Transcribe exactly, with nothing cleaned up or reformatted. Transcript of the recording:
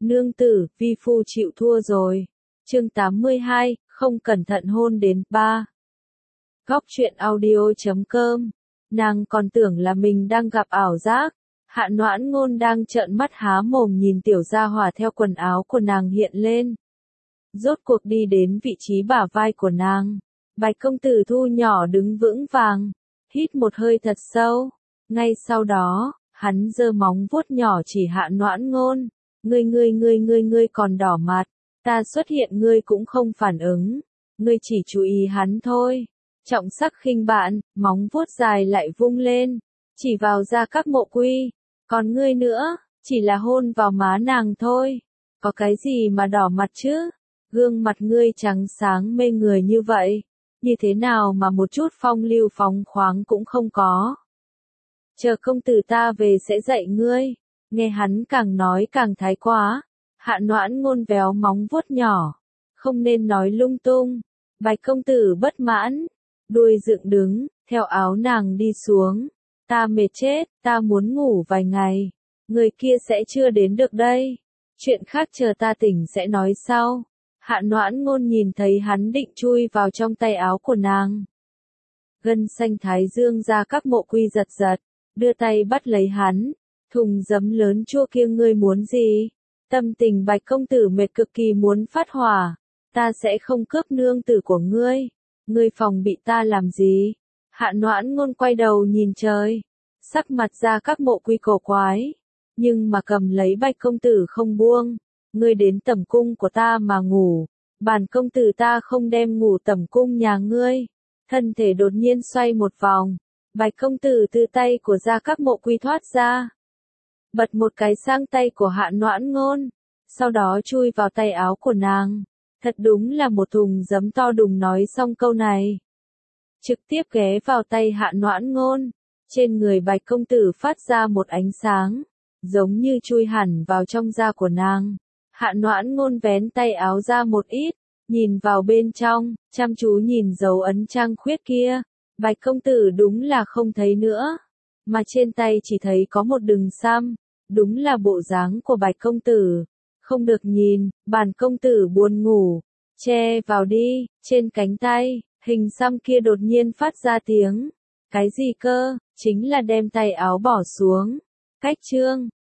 Nương tử, vi phu chịu thua rồi. Chương tám mươi hai, không cẩn thận hôn đến ba. Góc truyện audio chấm com. Nàng còn tưởng là mình đang gặp ảo giác. Hạ Noãn Ngôn đang trợn mắt há mồm nhìn tiểu gia hỏa theo quần áo của nàng hiện lên. Rốt cuộc đi đến vị trí bả vai của nàng. Bạch công tử thu nhỏ đứng vững vàng, hít một hơi thật sâu. Ngay sau đó, hắn giơ móng vuốt nhỏ chỉ Hạ Noãn Ngôn. Ngươi ngươi ngươi ngươi ngươi còn đỏ mặt, ta xuất hiện ngươi cũng không phản ứng, ngươi chỉ chú ý hắn thôi. Trọng sắc khinh bạn, móng vuốt dài lại vung lên, chỉ vào Gia Các Mộ Quy, còn ngươi nữa, chỉ là hôn vào má nàng thôi, có cái gì mà đỏ mặt chứ, gương mặt ngươi trắng sáng mê người như vậy, như thế nào mà một chút phong lưu phóng khoáng cũng không có. Chờ công tử ta về sẽ dạy ngươi. Nghe hắn càng nói càng thái quá, Hạ Noãn Ngôn véo móng vuốt nhỏ, không nên nói lung tung. Bạch công tử bất mãn, đuôi dựng đứng, theo áo nàng đi xuống. Ta mệt chết, ta muốn ngủ vài ngày, người kia sẽ chưa đến được đây. Chuyện khác chờ ta tỉnh sẽ nói sau. Hạ Noãn Ngôn nhìn thấy hắn định chui vào trong tay áo của nàng. Gân xanh thái dương Gia Các Mộ Quy giật giật, đưa tay bắt lấy hắn. Thùng giấm lớn chua kia ngươi muốn gì? Tâm tình Bạch công tử mệt cực kỳ muốn phát hỏa. Ta sẽ không cướp nương tử của ngươi. Ngươi phòng bị ta làm gì? Hạ Noãn Ngôn quay đầu nhìn trời. Sắc mặt Gia Các Mộ Quy cổ quái. Nhưng mà cầm lấy Bạch công tử không buông. Ngươi đến tẩm cung của ta mà ngủ. Bản công tử ta không đem ngủ tẩm cung nhà ngươi. Thân thể đột nhiên xoay một vòng. Bạch công tử từ tay của Gia Các Mộ Quy thoát ra. Bật một cái sang tay của Hạ Noãn Ngôn, sau đó chui vào tay áo của nàng. Thật đúng là một thùng giấm to đùng, nói xong câu này. Trực tiếp ghé vào tay Hạ Noãn Ngôn, trên người Bạch công tử phát ra một ánh sáng, giống như chui hẳn vào trong da của nàng. Hạ Noãn Ngôn vén tay áo ra một ít, nhìn vào bên trong, chăm chú nhìn dấu ấn trăng khuyết kia. Bạch công tử đúng là không thấy nữa, mà trên tay chỉ thấy có một đường xăm. Đúng là bộ dáng của Bạch công tử. Không được nhìn, bản công tử buồn ngủ. Che vào đi, trên cánh tay, hình xăm kia đột nhiên phát ra tiếng. Cái gì cơ? Chính là đem tay áo bỏ xuống. Cách chương.